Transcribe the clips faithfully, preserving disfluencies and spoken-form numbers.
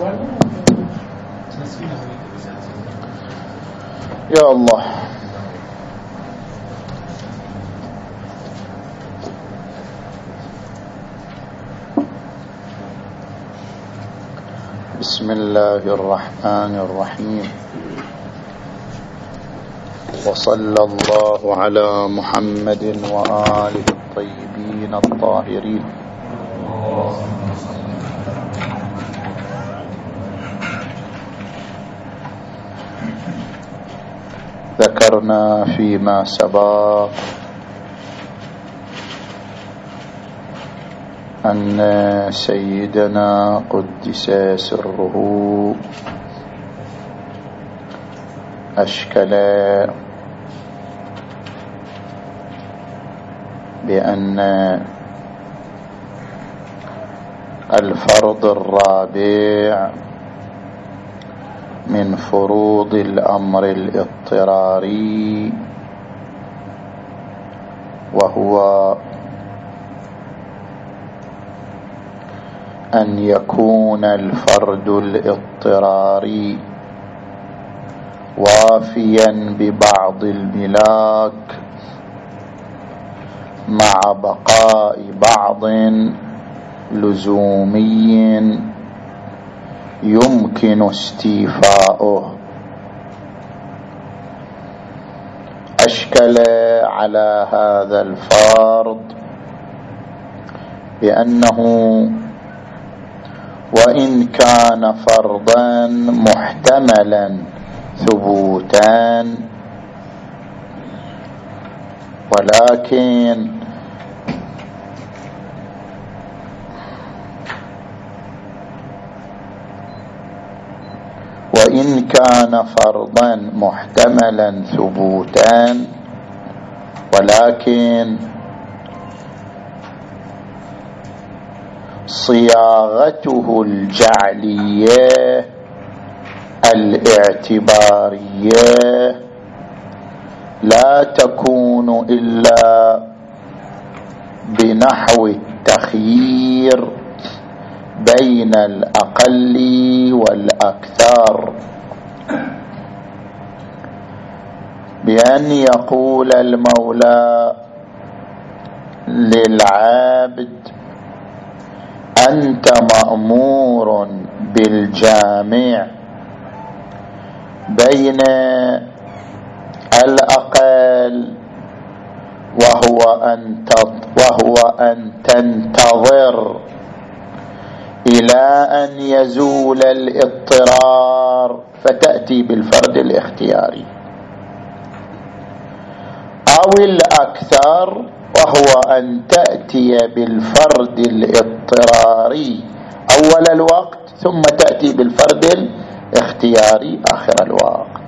يا الله. بسم الله الرحمن الرحيم، وصلى الله على محمد وآله الطيبين الطاهرين. ذكرنا فيما سبق أن سيدنا قدس سره أشكل بأن الفرض الرابع من فروض الأمر الاضطراري، وهو أن يكون الفرد الاضطراري وافيا ببعض الملاك مع بقاء بعض لزومي يمكن استيفاؤه. أشكل على هذا الفرض بأنه وإن كان فرضا محتملا ثبوتا، ولكن وإن كان فرضا محتملا ثبوتا ولكن صياغته الجعلية الاعتبارية لا تكون إلا بنحو التخيير بين الأقل والأكثر، بأن يقول المولى للعبد: أنت مأمور بالجامع بين الأقل وهو أن وهو أن تنتظر إلى أن يزول الاضطرار فتأتي بالفرد الاختياري، أو الأكثر وهو أن تأتي بالفرد الاضطراري أول الوقت ثم تأتي بالفرد الاختياري آخر الوقت.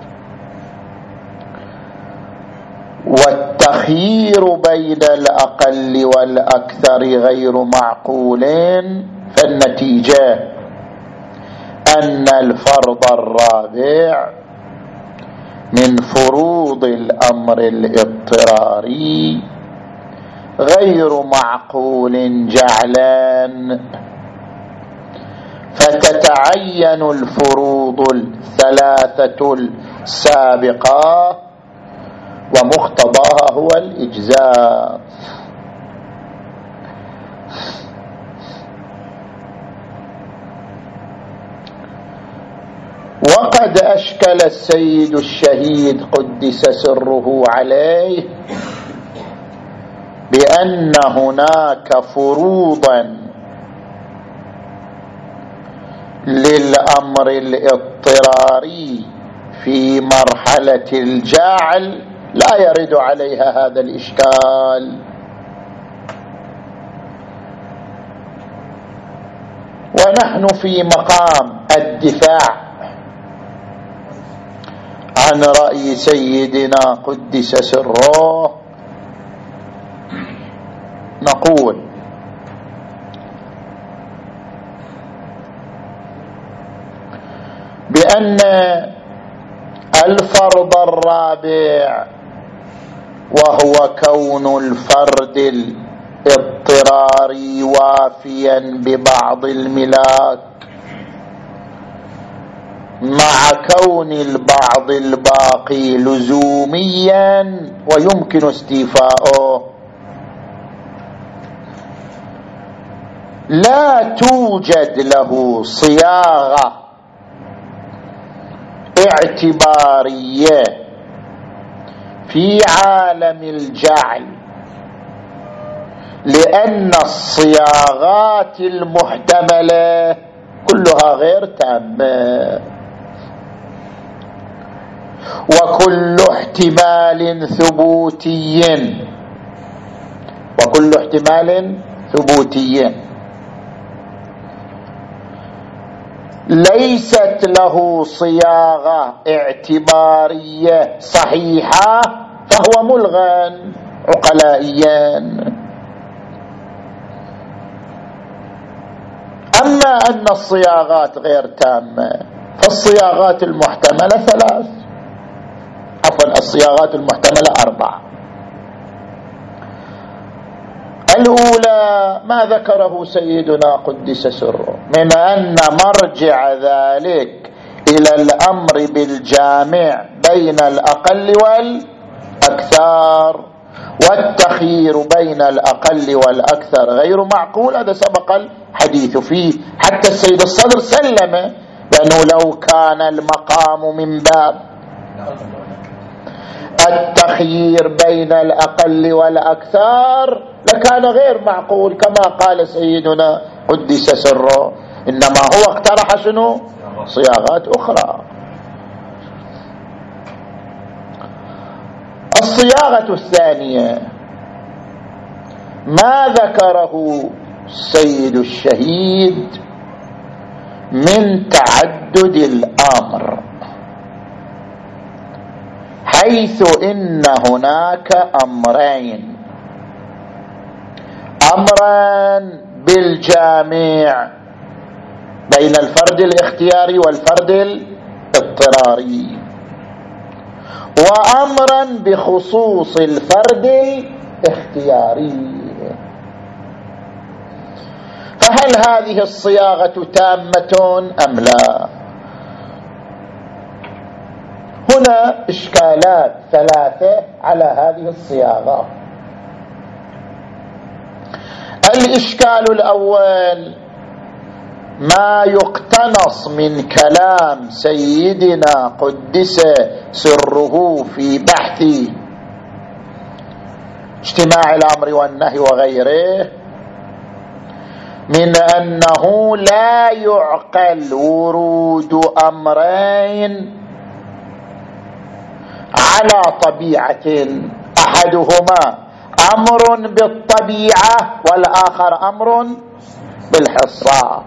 والتخيير بين الأقل والأكثر غير معقول، فالنتيجة أن الفرض الرابع من فروض الأمر الاضطراري غير معقول جعلا، فتتعين الفروض الثلاثة السابقة ومقتضاها هو الإجزاء. وقد أشكل السيد الشهيد قدس سره عليه بأن هناك فروضا للأمر الاضطراري في مرحلة الجعل لا يرد عليها هذا الإشكال، ونحن في مقام الدفاع عن رأي سيدنا قدس سره نقول: بأن الفرض الرابع وهو كون الفرد الاضطراري وافيا ببعض الملاك مع كون البعض الباقي لزوميا ويمكن استيفاؤه. لا توجد له صياغة اعتبارية في عالم الجعل، لأن الصياغات المحتملة كلها غير تامة، وكل احتمال ثبوتي وكل احتمال ثبوتي ليست له صياغة اعتبارية صحيحة فهو ملغى عقلائيا. أما أن الصياغات غير تامة فالصياغات المحتملة ثلاث، عفوا الصياغات المحتملة أربعة. الأولى ما ذكره سيدنا قدس سره من أن مرجع ذلك إلى الأمر بالجامع بين الأقل والأكثر، والتخيير بين الأقل والأكثر غير معقول. هذا سبق الحديث فيه، حتى السيد الصدر سلم بأنه لو كان المقام من باب التخيير بين الأقل والأكثر لكان غير معقول، كما قال سيدنا قدس سره، إنما هو اقترح شنو؟ صياغات أخرى. الصياغة الثانية ما ذكره السيد الشهيد من تعدد الأمر، حيث إن هناك أمرين: أمرا بالجامع بين الفرد الاختياري والفرد الاضطراري، وأمرا بخصوص الفرد الاختياري. فهل هذه الصياغة تامة أم لا؟ هنا إشكالات ثلاثة على هذه الصياغة. الإشكال الأول ما يقتنص من كلام سيدنا قدس سره في بحث اجتماع الأمر والنهي وغيره، من أنه لا يعقل ورود أمرين على طبيعة، أحدهما أمر بالطبيعة والآخر أمر بالحصة.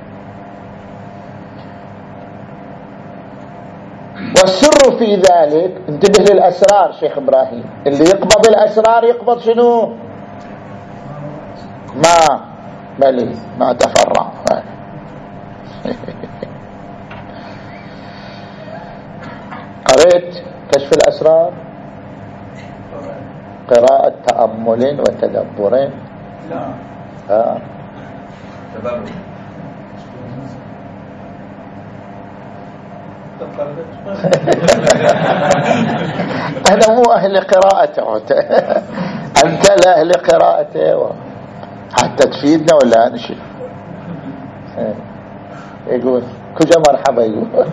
والسر في ذلك، انتبه للأسرار شيخ إبراهيم، اللي يقبض الأسرار يقبض شنو؟ ما ملي ما تفرع. قريت كشف الأسرار؟ قراءة تأمل وتدبر؟ لا آه. تدبر. أنا مو أهل قراءته، أنت لا أهل قراءته حتى تفيدنا ولا نشوف. يقول كجا مرحبا يقول.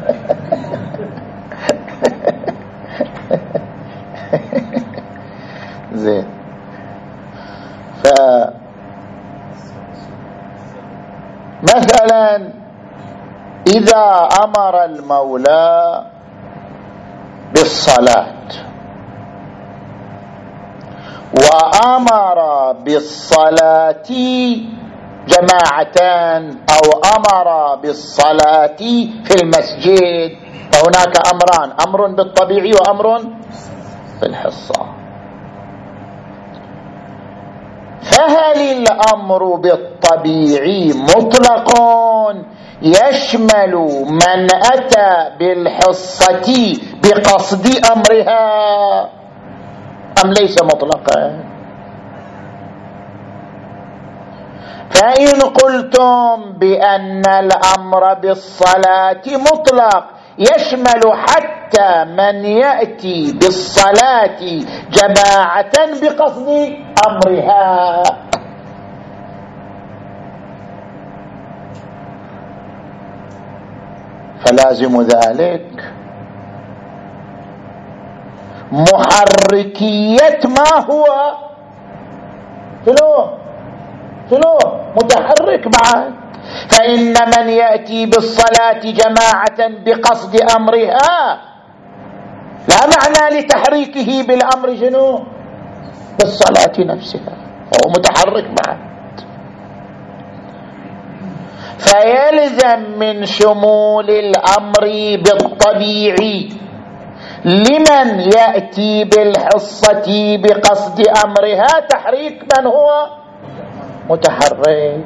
زين. ف مثلا إذا أمر المولى بالصلاة وأمر بالصلاة جماعتان أو أمر بالصلاة في المسجد، فهناك أمران: أمر بالطبيعي وأمر بالحصة. فهل الأمر بالطبيعي مطلق يشمل من أتى بالحصة بقصد أمرها أم ليس مطلقا؟ فإن قلتم بأن الأمر بالصلاة مطلق يشمل حتى من يأتي بالصلاة جماعة بقصد أمرها. فلازم ذلك محركية ما هو شنو شنو متحرك بعد. فإن من يأتي بالصلاة جماعة بقصد أمرها لا معنى لتحريكه بالأمر شنو بالصلاة نفسها، هو متحرك بعد. فيلزم من شمول الأمر بالطبيعي لمن يأتي بالحصة بقصد أمرها تحريك من هو متحرك،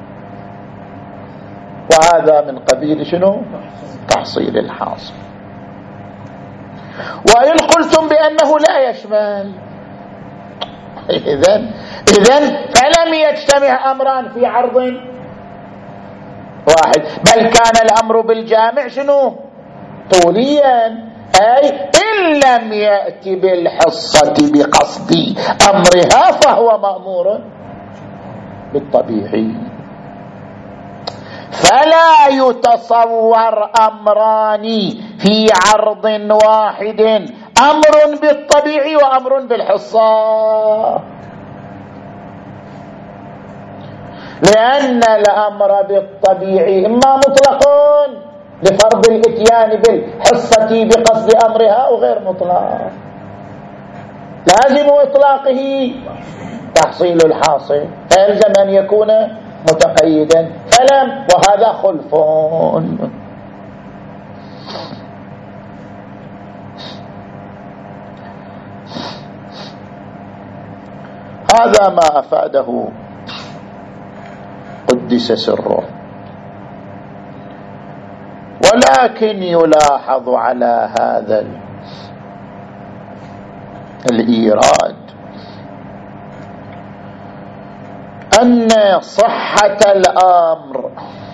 وهذا من قبيل شنو تحصيل الحاصل. وإن قلتم بأنه لا يشمل إذن إذن فلم يجتمع أمران في عرض واحد، بل كان الأمر بالجامع شنو طوليا، أي إن لم يأتي بالحصة بقصد أمرها فهو مأمور بالطبيعي. فلا يتصور أمران في عرض واحد، أمر بالطبيعي وأمر بالحصة، لأن الأمر بالطبيعي إما مطلق لفرض الاتيان بالحصة بقصد أمرها وغير مطلق، لازم إطلاقه تحصيل الحاصل، فيلزم أن يكون متقيدا، فلم، وهذا خلف. هذا ما أفاده قدس سره. ولكن يلاحظ على هذا الإيراد أن صحة الأمر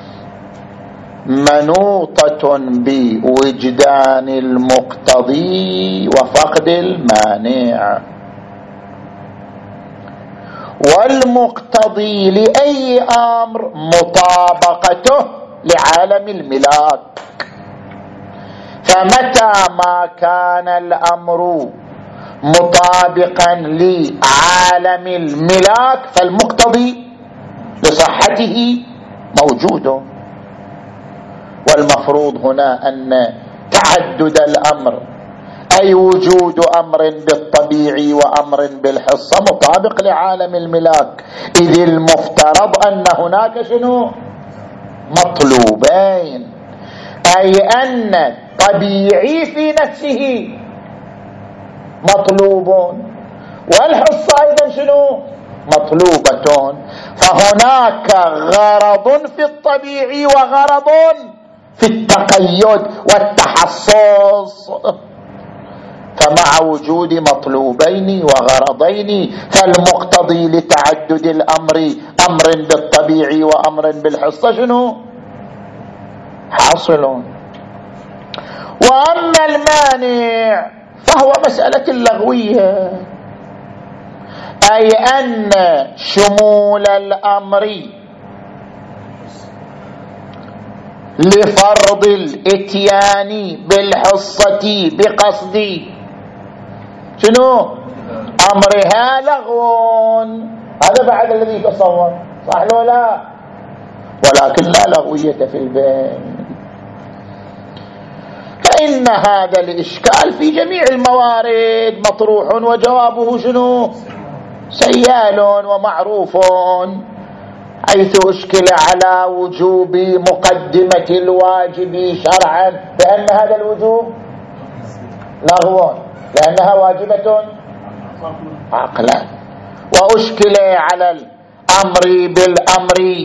منوطة بوجدان المقتضي وفقد المانع، والمقتضي لأي أمر مطابقته لعالم الملاك. فمتى ما كان الأمر مطابقا لعالم الملاك فالمقتضي لصحته موجود. والمفروض هنا أن تعدد الأمر أي وجود أمر بالطبيعي وأمر بالحصة مطابق لعالم الملاك، إذ المفترض أن هناك شنو مطلوبين، أي أن الطبيعي في نفسه مطلوب والحصة أيضا شنو مطلوبة. فهناك غرض في الطبيعي وغرض في التقيد والتحصص. فمع وجود مطلوبين وغرضين فالمقتضي لتعدد الأمر أمر بالطبيعي وأمر بالحصة شنو حاصل. وأما المانع فهو مسألة لغوية، أي أن شمول الأمر لفرض الاتيان بالحصة بقصد شنو أمرها لغو. هذا بعد الذي يتصور صح لو لا، ولكن لا لغوية في البين. فإن هذا الإشكال في جميع الموارد مطروح وجوابه شنو سيال ومعروف، حيث أشكل على وجوب مقدمة الواجب شرعا بأن هذا الوجوب لغو لأنها واجبة عقلا، وأشكل على الأمر بالأمر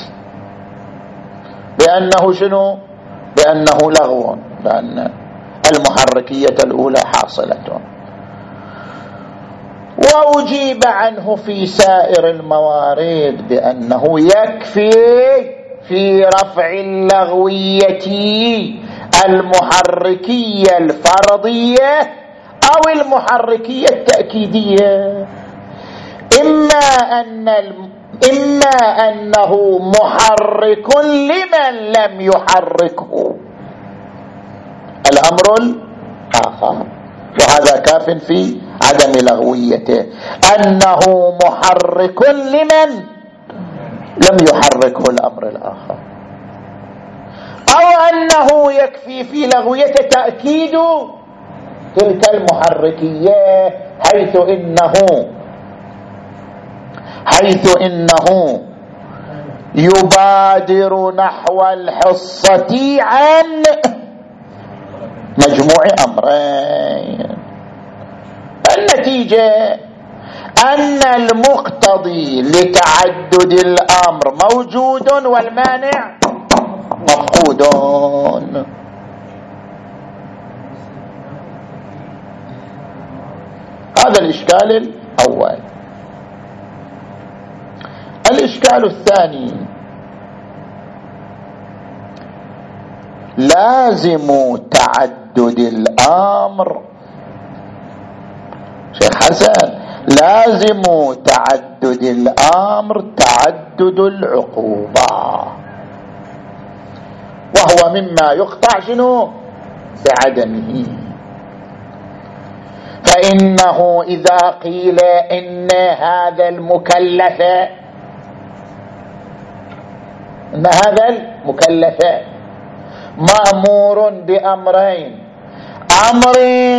بأنه شنو بأنه لغو لأن المحركية الأولى حاصلة. وأجيب عنه في سائر الموارد بأنه يكفي في رفع اللغوية المحركية الفرضية أو المحركية التأكيدية. إما أن الم... إما أنه محرك لمن لم يحركه، الأمر الآخر، وهذا كاف في عدم لغويته، أنه محرك لمن لم يحركه الأمر الآخر، أو أنه يكفي في لغويته تأكيد تلك المحركية، حيث إنه حيث إنه يبادر نحو الحصة عن مجموع أمرين. النتيجة أن المقتضي لتعدد الأمر موجود والمانع مفقود. هذا الإشكال الأول. الإشكال الثاني: لازم تعدد الأمر، شيخ حسن، لازم تعدد الأمر تعدد العقوبة، وهو مما يقطع شنو بعدمه. فإنه إذا قيل إن هذا المكلف إن هذا المكلف مأمور بأمرين: أمر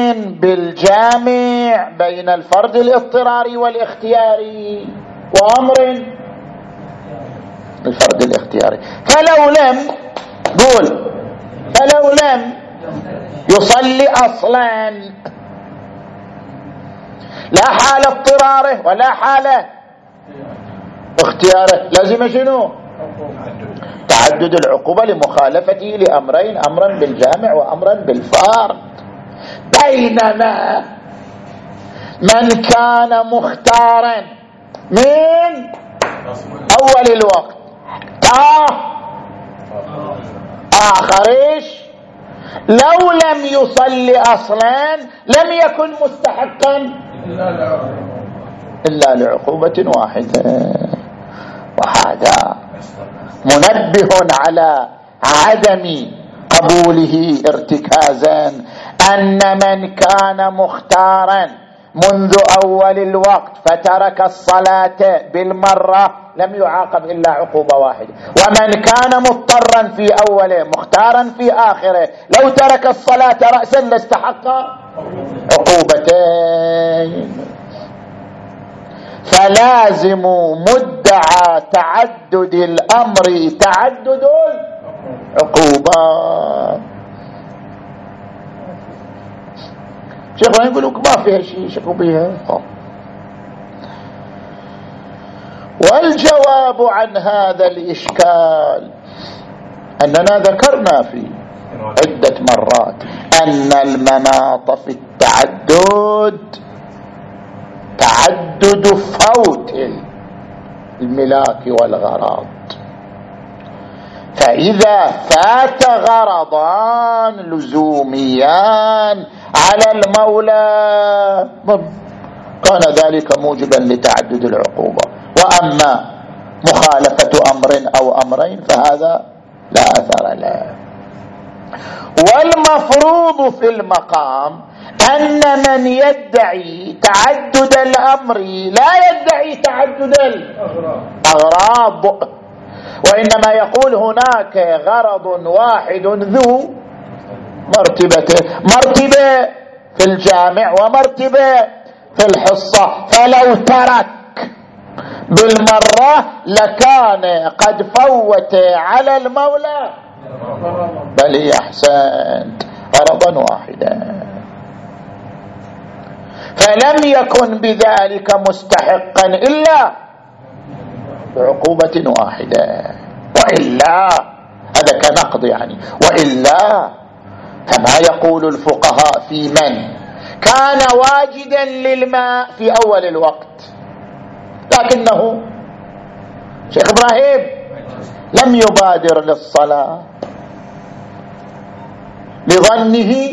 بالجامع بين الفرد الاضطراري والاختياري، وأمر بالفرد الاختياري. فلو لم قول فلو لم يصلي أصلا، لا حال اضطراره ولا حال اختياره، لازم شنو تعدد العقوبة لمخالفته لأمرين: أمرا بالجامع وأمرا بالفرد. بينما من كان مختارا من أول الوقت تا آخرش، لو لم يصلي أصلا لم يكن مستحقا إلا لعقوبة واحدة. وهذا منبه على عدم قبوله ارتكازا، أن من كان مختارا منذ أول الوقت فترك الصلاة بالمرة لم يعاقب إلا عقوبة واحدة، ومن كان مضطرا في أوله مختارا في آخره لو ترك الصلاة رأسا لاستحق عقوبتين. فلازم مدعى تعدد الأمر تعدد العقوبة. شيخ يقول لك ما فيها شيء، شكوا بيها. والجواب عن هذا الإشكال أننا ذكرنا في عدة مرات أن المناط في التعدد تعدد فوت الملاك والغرض. فإذا فات غرضان لزوميان على المولى كان ذلك موجبا لتعدد العقوبة، وأما مخالفة أمر أو أمرين فهذا لا أثر له. والمفروض في المقام أن من يدعي تعدد الأمر لا يدعي تعدد الأغراض، وإنما يقول هناك غرض واحد ذو مرتبته، مرتبة في الجامع ومرتبة في الحصة، فلو ترك بالمرة لكان قد فوت على المولى، بل أحسنت غرضا واحدا، فلم يكن بذلك مستحقا إلا بعقوبة واحدة. وإلا هذا كنقض يعني، وإلا كما يقول الفقهاء في من كان واجدا للماء في أول الوقت لكنه شيخ إبراهيم لم يبادر للصلاة، لظنه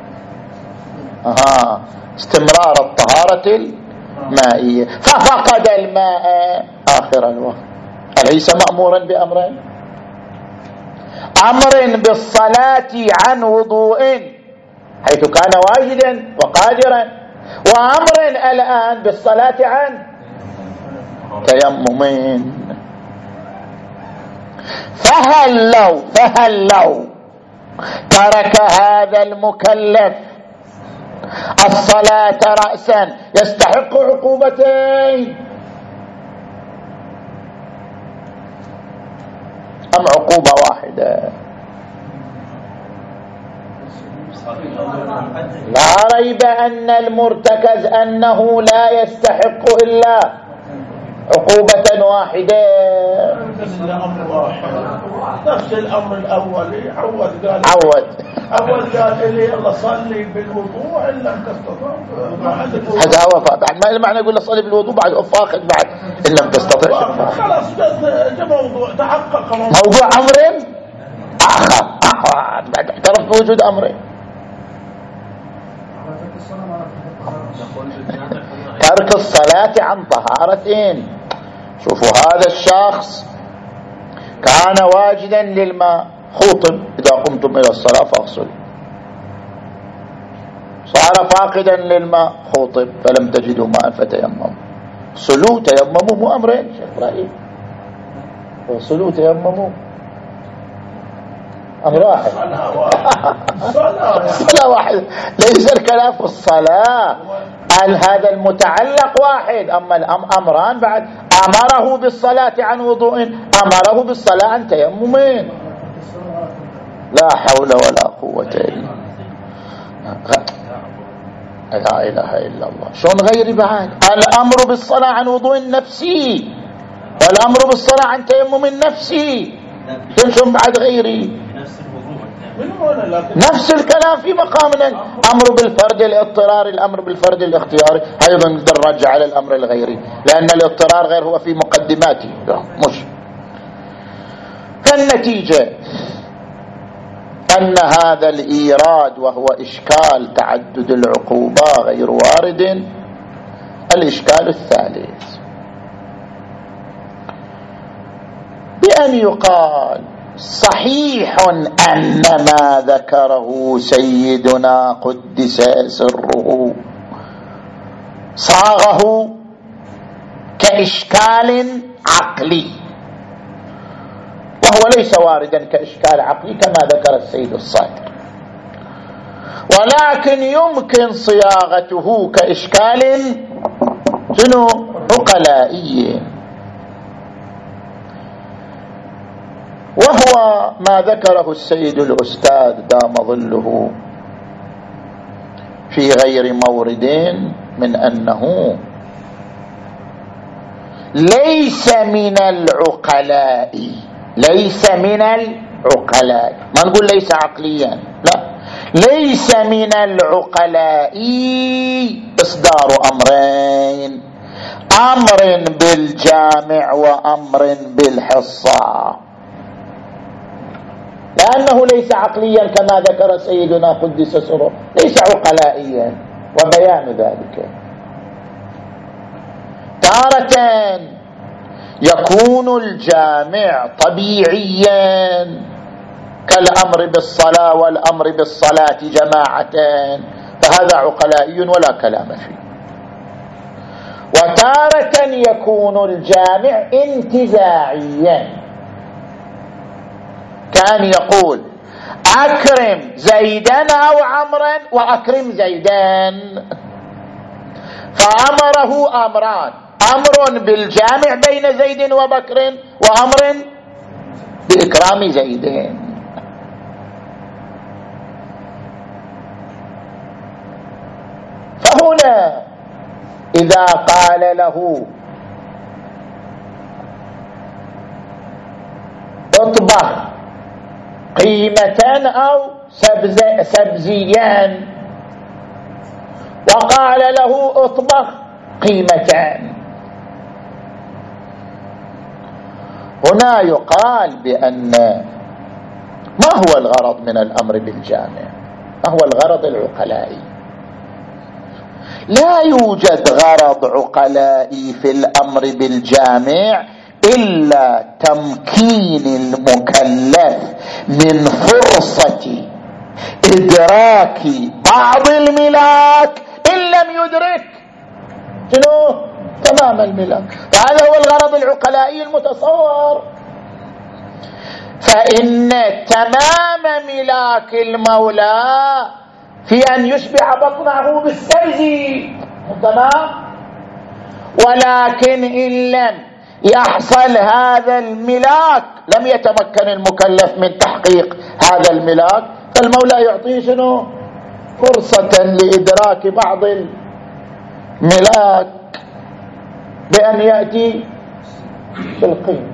آه استمرار الطهارة المائية، ففقد الماء آخر الوقت. أليس مأمورا بأمرين؟ أمر بالصلاة عن وضوء حيث كان واجدا وقادرا، وأمر الآن بالصلاة عن تيمم. فهل لو فهل لو ترك هذا المكلف الصلاة رأسا يستحق عقوبتين أم عقوبة واحدة؟ لا ريب أن المرتكز أنه لا يستحق إلا عقوبة واحدة. نفس الأمر الأول عود قال عود عود قال لي يلا صلي بالوضوء إن لم تستطع. هذا هو بعد ما المعنى يقول له صلي بالوضوء بعد أفاقد بعد إن لم تستطع. خلاص ده موضوع تحقق موضوع أمر آخر بعد اعترف بوجود أمرين. ترك الصلاة عن طهارتين. شوفوا هذا الشخص كان واجدا للماء، خوطب إذا قمتم إلى الصلاة فاغسلوا. صار فاقدا للماء، خوطب فلم تجدوا ماء فتيمموا. صلوا تيمموا مو أمرين شيخ إبراهيم، صلوا تيمموا أمر واحد. صلاة واحد، ليس الكلام في الصلاة. قال هذا المتعلق واحد، أما الأمران بعد أمره بالصلاة عن وضوء، أمره بالصلاة عن تيمم. لا حول ولا قوة إلا لا إله إلا الله. شلون غيري بعد؟ الأمر بالصلاة عن وضوء نفسي والأمر بالصلاة عن تيمم نفسي، شلون بعد غيري؟ نفس الكلام في مقامنا. الأمر بالفرد الاضطراري، الأمر بالفرد الاختياري أيضا نقدر نرجع على الأمر الغيري، لأن الاضطرار غير هو في مقدماته مش. فالنتيجة أن هذا الإيراد وهو إشكال تعدد العقوبة غير وارد. الإشكال الثالث بأن يقال صحيح أن ما ذكره سيدنا قدس سره صاغه كإشكال عقلي، وهو ليس واردا كإشكال عقلي كما ذكر السيد الصادق، ولكن يمكن صياغته كإشكال شنو عقلائي، وهو ما ذكره السيد الأستاذ دام ظله في غير مورد من أنه ليس من العقلاء، ليس من العقلاء، ما نقول ليس عقليا، لا، ليس من العقلاء إصدار أمرين، أمر بالجامع وأمر بالحصة، لأنه ليس عقليا كما ذكر سيدنا قدس سره، ليس عقلائيا، وبيان ذلك تارة يكون الجامع طبيعيا كالأمر بالصلاة والأمر بالصلاة جماعة، فهذا عقلائي ولا كلام فيه. وتارة يكون الجامع انتزاعيا، كان يقول أكرم زيدا أو عمرا وأكرم زيدان، فأمره أمران، أمر بالجامع بين زيد وبكر وأمر بإكرام زيدين. فهنا إذا قال له اطبخ قيمة أو سبز سبزيان، وقال له اطبخ قيمتان، هنا يقال بأن ما هو الغرض من الأمر بالجامع؟ ما هو الغرض العقلائي؟ لا يوجد غرض عقلائي في الأمر بالجامع إلا تمكين المكلف من فرصة إدراك بعض الملاك إن لم يدرك شنو؟ تمام الملاك. وهذا هو الغرض العقلائي المتصور. فإن تمام ملاك المولى في أن يشبع بطنه بالسبز، تمام، ولكن إن لم يحصل هذا الملاك لم يتمكن المكلف من تحقيق هذا الملاك، فالمولى يعطيه شنو؟ فرصة لإدراك بعض الملاك بأن يأتي بالقيمة.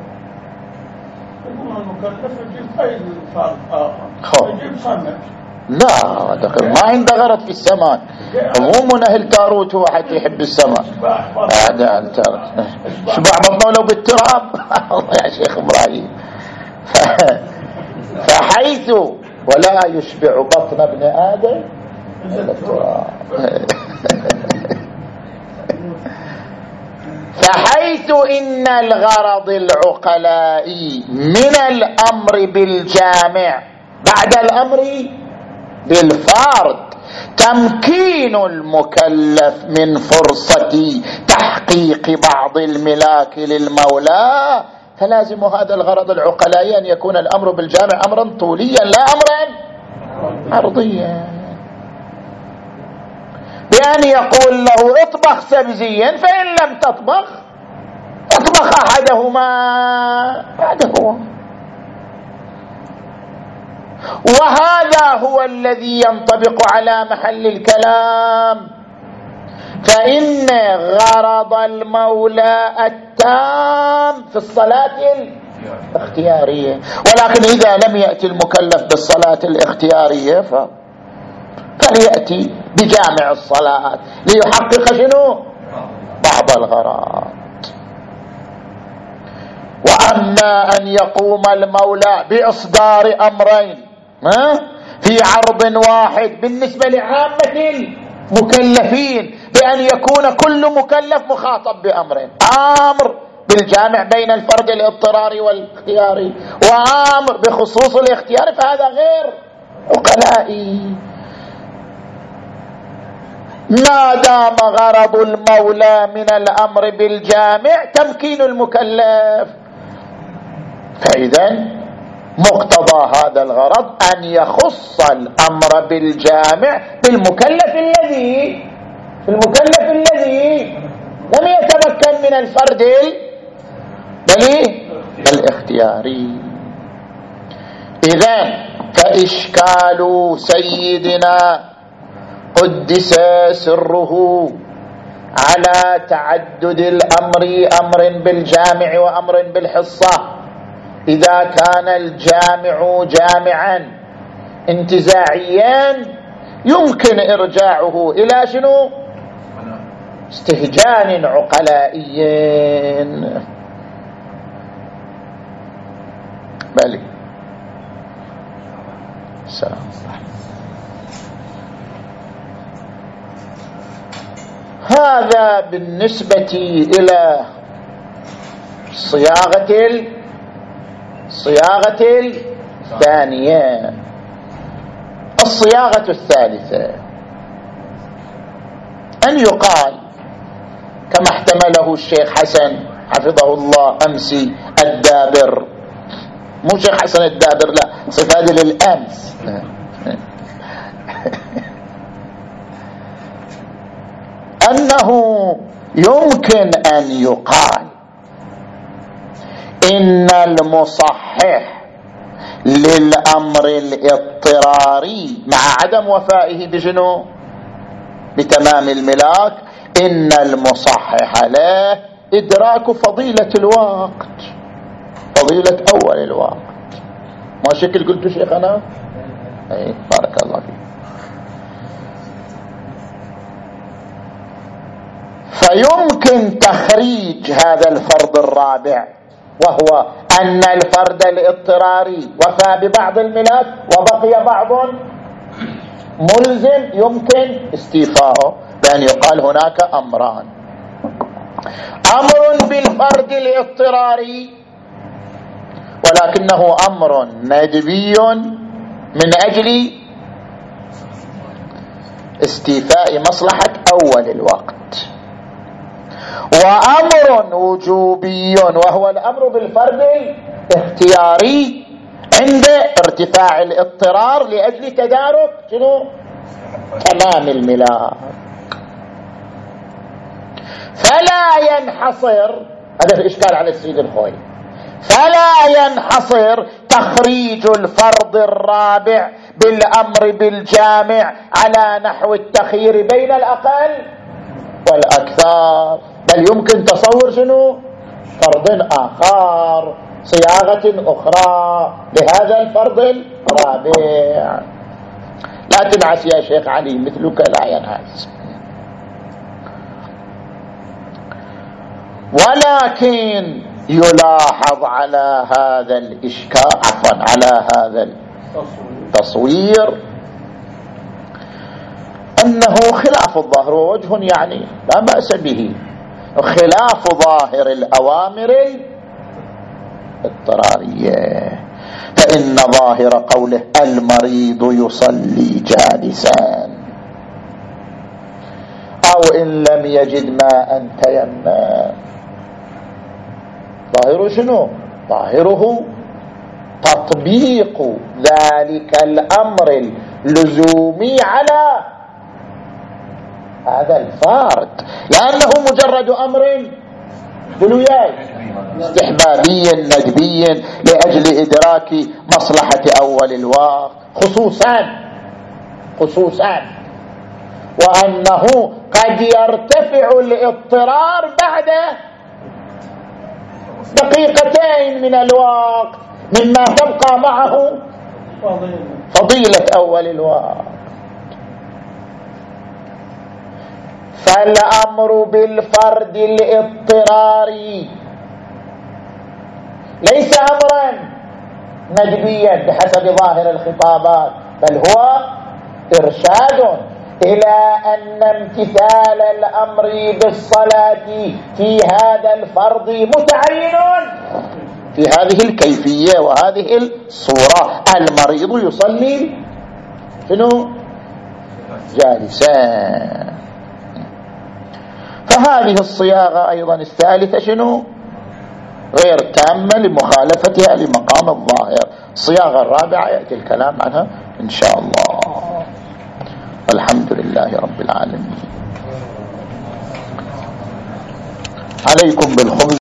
المكلف يجيب أي فرق آخر، يجيب سمك. لا دخل ما عنده غرض في السماء. عموما أهل تاروت هو حتى يحب السماء. هذا أهل تاروت شبع بطنه لو بالتراب. الله يا شيخ إبراهيم. فحيث ولا يشبع بطن ابن آدم إلا التراب. فحيث إن الغرض العقلائي من الأمر بالجامع بعد الأمر بالفرد تمكين المكلف من فرصة تحقيق بعض الملاك للمولى، فلازم هذا الغرض العقلائي أن يكون الأمر بالجامع أمرا طوليا لا أمرا عرضيا، بأن يقول له اطبخ سبزيا، فإن لم تطبخ اطبخ أحدهما بعده. وهذا هو الذي ينطبق على محل الكلام. فإن غرض المولى التام في الصلاة الاختيارية، ولكن إذا لم يأتي المكلف بالصلاة الاختيارية ف... فليأتي بجامع الصلاة ليحقق شنو؟ بعض الغرض. وأما أن يقوم المولى بإصدار أمرين في عرض واحد بالنسبة لعامة المكلفين، بأن يكون كل مكلف مخاطب بأمرين: أمر بالجامع بين الفرد الاضطراري والاختياري، وأمر بخصوص الاختيار، فهذا غير عقلائي. ما دام غرض المولى من الأمر بالجامع تمكين المكلف، فإذا مقتضى هذا الغرض أن يخص الأمر بالجامع بالمكلف الذي المكلف الذي لم يتمكن من الفرد بل الاختياري. إذن فإشكال سيدنا قدس سره على تعدد الأمر، أمر بالجامع وأمر بالحصة، إذا كان الجامع جامعا انتزاعيا يمكن إرجاعه إلى شنو؟ استهجان عقلائي. بلي السلام. هذا بالنسبة إلى صياغة الصياغة الثانية. الصياغة الثالثة أن يقال كما احتمله الشيخ حسن حفظه الله أمسي الدابر، مو شيخ حسن الدابر، لا، صفات للأمس، أنه يمكن أن يقال إن المصحح للأمر الاضطراري مع عدم وفائه بجنو بتمام الملاك، إن المصحح له إدراك فضيلة الوقت، فضيلة أول الوقت. ما شكل قلت شيخنا؟ أي بارك الله فيك. فيمكن تخريج هذا الفرض الرابع وهو أن الفرد الاضطراري وفى ببعض الملاك وبقي بعض ملزم يمكن استيفاؤه، بأن يقال هناك أمران: أمر بالفرد الاضطراري ولكنه أمر ندبي من أجل استيفاء مصلحة أول الوقت، وأمر وجوبي وهو الأمر بالفرد الاختياري عند ارتفاع الاضطرار لأجل تدارك شنو؟ تمام الملاك. فلا ينحصر، هذا الإشكال على السيد الخوي، فلا ينحصر تخريج الفرض الرابع بالأمر بالجامع على نحو التخيير بين الأقل والأكثر، بل يمكن تصور شنو؟ فرض آخر، صياغة أخرى لهذا الفرض الرابع. لا تنعس يا شيخ علي، مثلك لا ينعس. ولكن يلاحظ على هذا الإشكال، عفوا على هذا التصوير، أنه خلاف الظاهر، ووجه يعني لا بأس به، خلاف ظاهر الأوامر الاضطرارية. فإن ظاهر قوله المريض يصلي جالسا أو إن لم يجد ماء تيمم، ظاهره شنو؟ ظاهره تطبيق ذلك الأمر اللزومي على هذا الفرد، لأنه مجرد أمر دلوياي استحبابي ندبي لأجل إدراك مصلحة أول الوقت، خصوصا خصوصا وأنه قد يرتفع الاضطرار بعد دقيقتين من الوقت مما تبقى معه فضيلة أول الوقت. فالأمر بالفرد الاضطراري ليس أمرا ندبيا بحسب ظاهر الخطابات، بل هو إرشاد إلى أن امتثال الأمر بالصلاة في هذا الفرض متعين في هذه الكيفية وهذه الصورة. المريض يصلي شنو؟ جالسا. فهذه الصياغة أيضا الثالثة شنو؟ غير تامة لمخالفتها لمقام الظاهر. الصياغة الرابعة يأتي الكلام عنها إن شاء الله. والحمد لله رب العالمين. عليكم بالخبز.